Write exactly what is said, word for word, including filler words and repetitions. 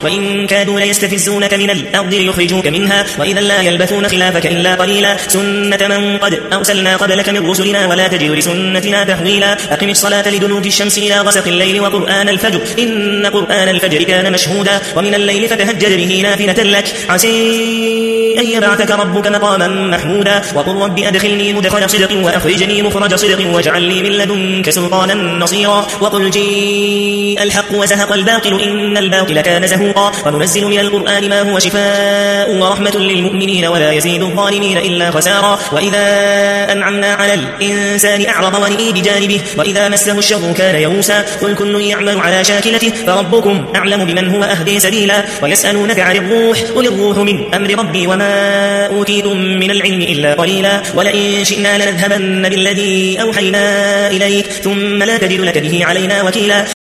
وإن كادوا ليستفزونك من الأرض ليخرجوك منها وإذا لا يلبثون خلافك إلا قليلا سنة من قد أرسلنا قبلك من رسلنا ولا تجد لسنتنا تحويلا أقم الصلاة لدلوك الشمس إلى غسق الليل وقرآن الفجر إن قرآن الفجر كان مشهودا ومن الليل فتهجد به نافلة لك عسى أن يبعثك ربك مقاما محمودا وقل رب أدخلني مدخل صدق وأخرجني مخرج صدق واجعل لي من لدنك سلطانا نصيرا وقل جيء الحق وزهق الباطل إن الباطل كان زهوقا وننزل من القرآن ما هو شفاء ورحمة للمؤمنين ولا يزيد الظالمين إلا خسارا وإذا أنعمنا على الإنسان أعرض ونئي بجانبه وإذا مسه الشر كان يئوسا قل كل يعمل على شاكلته فربكم أعلم بمن هو أهدي سبيلا ويسألونك عن الروح قل الروح من أمر ربي وما أوتيتم من العلم إلا قليلا ولئن شئنا لنذهبن بالذي أوحينا إليك ثم لا تجد لك به علينا وكيلا